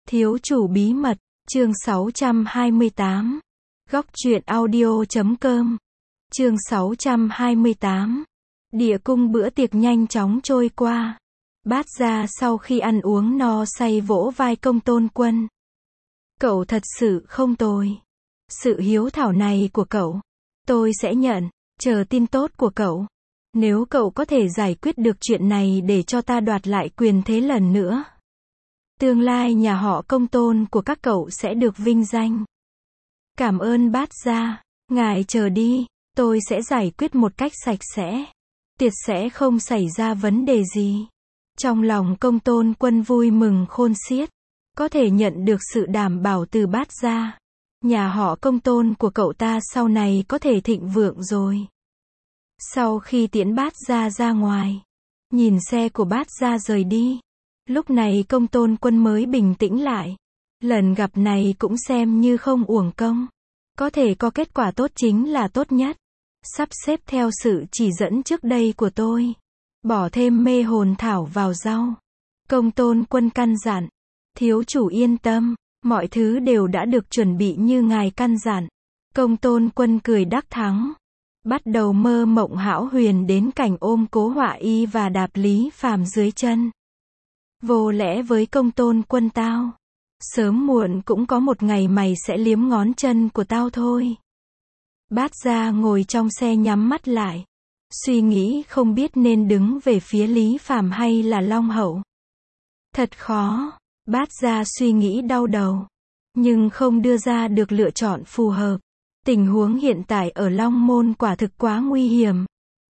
Thiếu chủ bí mật, chương 628. Góc truyện audio.com. Chương 628. Địa cung bữa tiệc nhanh chóng trôi qua. Bát Gia sau khi ăn uống no say vỗ vai Công Tôn Quân. Cậu thật sự không tồi. Sự hiếu thảo này của cậu, tôi sẽ nhận, chờ tin tốt của cậu. Nếu cậu có thể giải quyết được chuyện này để cho ta đoạt lại quyền thế lần nữa, tương lai nhà họ Công Tôn của các cậu sẽ được vinh danh. Cảm ơn Bát Gia, ngài chờ đi, tôi sẽ giải quyết một cách sạch sẽ. Tiệt sẽ không xảy ra vấn đề gì. Trong lòng Công Tôn Quân vui mừng khôn xiết, có thể nhận được sự đảm bảo từ Bát Gia. Nhà họ Công Tôn của cậu ta sau này có thể thịnh vượng rồi. Sau khi tiễn Bát Gia ra ngoài, nhìn xe của Bát Gia rời đi, lúc này Công Tôn Quân mới bình tĩnh lại. Lần gặp này cũng xem như không uổng công. Có thể có kết quả tốt chính là tốt nhất. Sắp xếp theo sự chỉ dẫn trước đây của tôi. Bỏ thêm mê hồn thảo vào rau. Công Tôn Quân căn dặn. Thiếu chủ yên tâm, mọi thứ đều đã được chuẩn bị như ngài căn dặn. Công Tôn Quân cười đắc thắng. Bắt đầu mơ mộng hão huyền đến cảnh ôm Cố Họa Y và đạp Lý Phàm dưới chân. Vô lẽ với Công Tôn Quân tao, sớm muộn cũng có một ngày mày sẽ liếm ngón chân của tao thôi. Bát Gia ngồi trong xe nhắm mắt lại, suy nghĩ không biết nên đứng về phía Lý Phàm hay là Long Hậu. Thật khó, Bát Gia suy nghĩ đau đầu, nhưng không đưa ra được lựa chọn phù hợp. Tình huống hiện tại ở Long Môn quả thực quá nguy hiểm.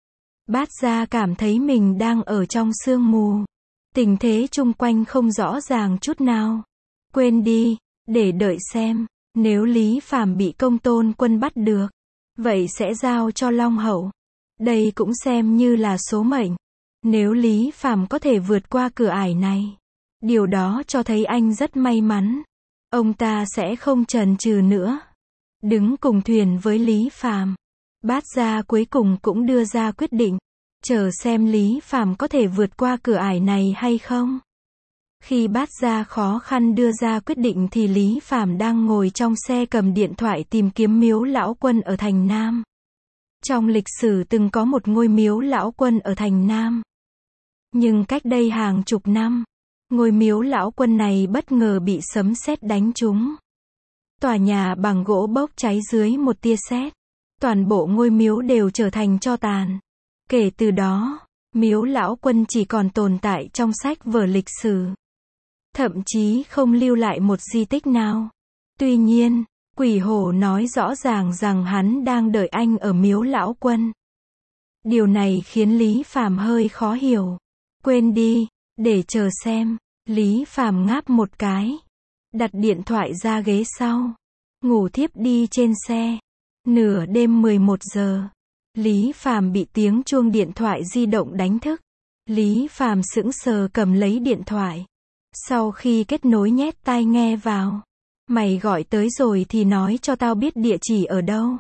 Bát Gia cảm thấy mình đang ở trong sương mù. Tình thế chung quanh không rõ ràng chút nào. Quên đi, để đợi xem, nếu Lý Phàm bị Công Tôn Quân bắt được, vậy sẽ giao cho Long Hậu. Đây cũng xem như là số mệnh. Nếu Lý Phàm có thể vượt qua cửa ải này, điều đó cho thấy anh rất may mắn. Ông ta sẽ không chần chừ nữa. Đứng cùng thuyền với Lý Phàm, Bát Gia cuối cùng cũng đưa ra quyết định, chờ xem Lý Phàm có thể vượt qua cửa ải này hay không. Khi Bát Gia khó khăn đưa ra quyết định thì Lý Phàm đang ngồi trong xe cầm điện thoại tìm kiếm miếu lão quân ở thành Nam. Trong lịch sử từng có một ngôi miếu lão quân ở thành Nam. Nhưng cách đây hàng chục năm, ngôi miếu lão quân này bất ngờ bị sấm sét đánh trúng. Tòa nhà bằng gỗ bốc cháy dưới một tia sét. Toàn bộ ngôi miếu đều trở thành tro tàn. Kể từ đó, miếu lão quân chỉ còn tồn tại trong sách vở lịch sử. Thậm chí không lưu lại một di tích nào. Tuy nhiên, Quỷ Hổ nói rõ ràng rằng hắn đang đợi anh ở miếu lão quân. Điều này khiến Lý Phàm hơi khó hiểu. Quên đi, để chờ xem. Lý Phàm ngáp một cái, đặt điện thoại ra ghế sau, ngủ thiếp đi trên xe. Nửa đêm 11 giờ, Lý Phàm bị tiếng chuông điện thoại di động đánh thức. Lý Phàm sững sờ cầm lấy điện thoại. Sau khi kết nối nhét tai nghe vào. Mày gọi tới rồi thì nói cho tao biết địa chỉ ở đâu.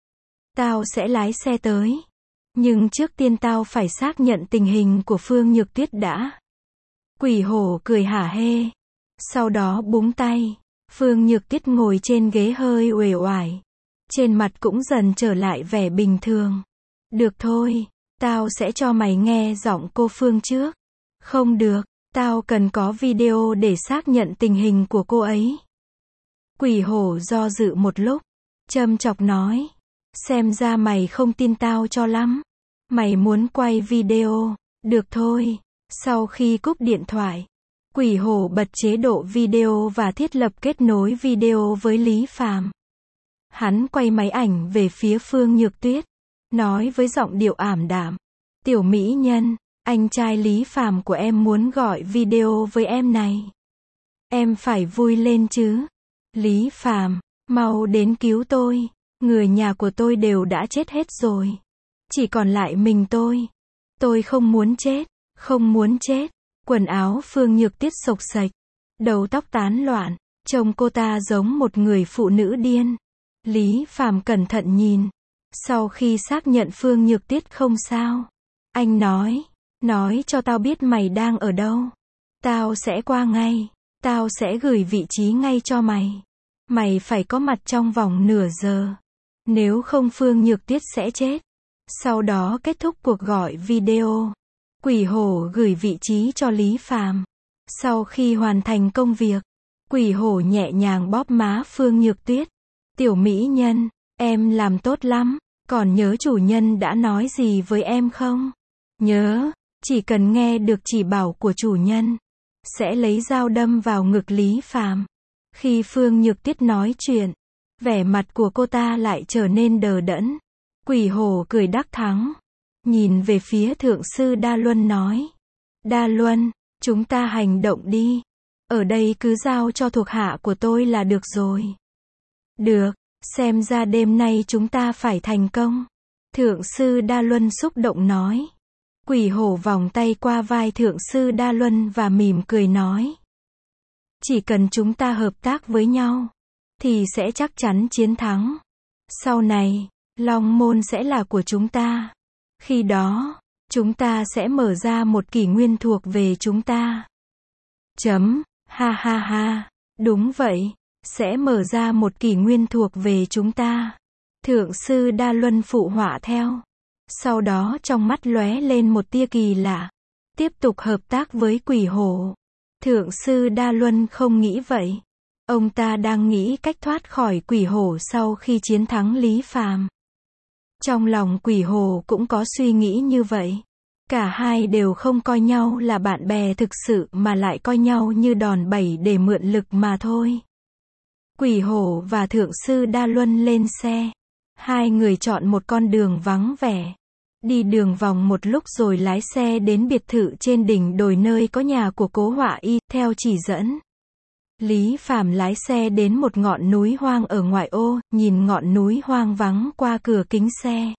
Tao sẽ lái xe tới. Nhưng trước tiên tao phải xác nhận tình hình của Phương Nhược Tuyết đã. Quỷ Hổ cười hả hê. Sau đó búng tay. Phương Nhược Tuyết ngồi trên ghế hơi uể oải. Trên mặt cũng dần trở lại vẻ bình thường. Được thôi, tao sẽ cho mày nghe giọng cô Phương trước. Không được, tao cần có video để xác nhận tình hình của cô ấy. Quỷ Hổ do dự một lúc, châm chọc nói. Xem ra mày không tin tao cho lắm. Mày muốn quay video, được thôi. Sau khi cúp điện thoại, Quỷ Hổ bật chế độ video và thiết lập kết nối video với Lý Phàm. Hắn quay máy ảnh về phía Phương Nhược Tuyết, nói với giọng điệu ảm đạm. Tiểu mỹ nhân, anh trai Lý Phàm của em muốn gọi video với em này. Em phải vui lên chứ. Lý Phàm, mau đến cứu tôi. Người nhà của tôi đều đã chết hết rồi. Chỉ còn lại mình tôi. Tôi không muốn chết, không muốn chết. Quần áo Phương Nhược Tuyết xộc xệch, đầu tóc tán loạn, trông cô ta giống một người phụ nữ điên. Lý Phàm cẩn thận nhìn. Sau khi xác nhận Phương Nhược Tuyết không sao, anh nói cho tao biết mày đang ở đâu. Tao sẽ qua ngay. Tao sẽ gửi vị trí ngay cho mày. Mày phải có mặt trong vòng nửa giờ. Nếu không Phương Nhược Tuyết sẽ chết. Sau đó kết thúc cuộc gọi video. Quỷ hổ gửi vị trí cho Lý Phàm. Sau khi hoàn thành công việc, quỷ hổ nhẹ nhàng bóp má Phương Nhược Tuyết. Tiểu mỹ nhân, em làm tốt lắm. Còn nhớ chủ nhân đã nói gì với em không? Nhớ, chỉ cần nghe được chỉ bảo của chủ nhân, sẽ lấy dao đâm vào ngực Lý Phàm. Khi Phương Nhược Tuyết nói chuyện, vẻ mặt của cô ta lại trở nên đờ đẫn. Quỷ hổ cười đắc thắng. Nhìn về phía thượng sư Đa Luân nói. Đa Luân, chúng ta hành động đi. Ở đây cứ giao cho thuộc hạ của tôi là được rồi. Được, xem ra đêm nay chúng ta phải thành công. Thượng sư Đa Luân xúc động nói. Quỷ hổ vòng tay qua vai thượng sư Đa Luân và mỉm cười nói. Chỉ cần chúng ta hợp tác với nhau, thì sẽ chắc chắn chiến thắng. Sau này, Long Môn sẽ là của chúng ta. Khi đó, chúng ta sẽ mở ra một kỷ nguyên thuộc về chúng ta. Ha ha ha, đúng vậy, sẽ mở ra một kỷ nguyên thuộc về chúng ta. Thượng sư Đa Luân phụ họa theo. Sau đó trong mắt lóe lên một tia kỳ lạ. Tiếp tục hợp tác với quỷ hổ. Thượng sư Đa Luân không nghĩ vậy. Ông ta đang nghĩ cách thoát khỏi quỷ hổ sau khi chiến thắng Lý Phàm. Trong lòng quỷ hổ cũng có suy nghĩ như vậy. Cả hai đều không coi nhau là bạn bè thực sự mà lại coi nhau như đòn bẩy để mượn lực mà thôi. Quỷ hổ và thượng sư Đa Luân lên xe. Hai người chọn một con đường vắng vẻ. Đi đường vòng một lúc rồi lái xe đến biệt thự trên đỉnh đồi nơi có nhà của Cố Họa Y, theo chỉ dẫn. Lý Phàm lái xe đến một ngọn núi hoang ở ngoại ô, nhìn ngọn núi hoang vắng qua cửa kính xe.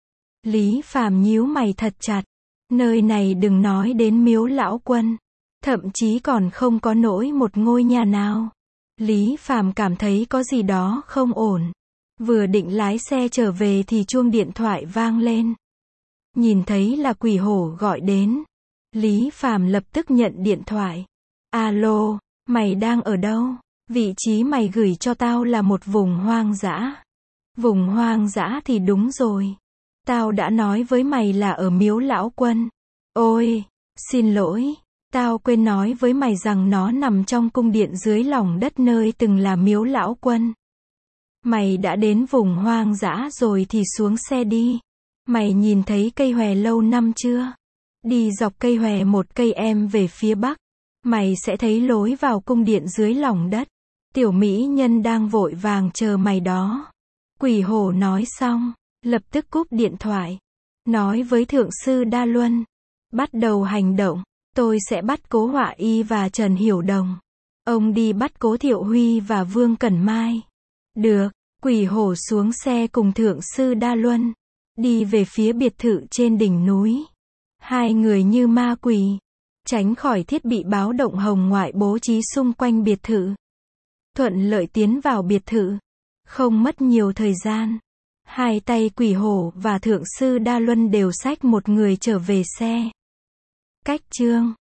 Lý Phàm nhíu mày thật chặt. Nơi này đừng nói đến Miếu Lão Quân. Thậm chí còn không có nổi một ngôi nhà nào. Lý Phàm cảm thấy có gì đó không ổn. Vừa định lái xe trở về thì chuông điện thoại vang lên. Nhìn thấy là quỷ hổ gọi đến. Lý Phàm lập tức nhận điện thoại. Alo, mày đang ở đâu? Vị trí mày gửi cho tao là một vùng hoang dã. Vùng hoang dã thì đúng rồi. Tao đã nói với mày là ở Miếu Lão Quân. Ôi, xin lỗi. Tao quên nói với mày rằng nó nằm trong cung điện dưới lòng đất nơi từng là Miếu Lão Quân. Mày đã đến vùng hoang dã rồi thì xuống xe đi. Mày nhìn thấy cây hòe lâu năm chưa? Đi dọc cây hòe một cây em về phía bắc. Mày sẽ thấy lối vào cung điện dưới lòng đất. Tiểu mỹ nhân đang vội vàng chờ mày đó. Quỷ hổ nói xong, lập tức cúp điện thoại. Nói với thượng sư Đa Luân. Bắt đầu hành động. Tôi sẽ bắt Cố Họa Y và Trần Hiểu Đồng. Ông đi bắt Cố Thiệu Huy và Vương Cẩn Mai. Được, quỷ hổ xuống xe cùng thượng sư Đa Luân. Đi về phía biệt thự trên đỉnh núi. Hai người như ma quỷ. Tránh khỏi thiết bị báo động hồng ngoại bố trí xung quanh biệt thự. Thuận lợi tiến vào biệt thự. Không mất nhiều thời gian. Hai tay quỷ hổ và thượng sư Đa Luân đều xách một người trở về xe. Cách chương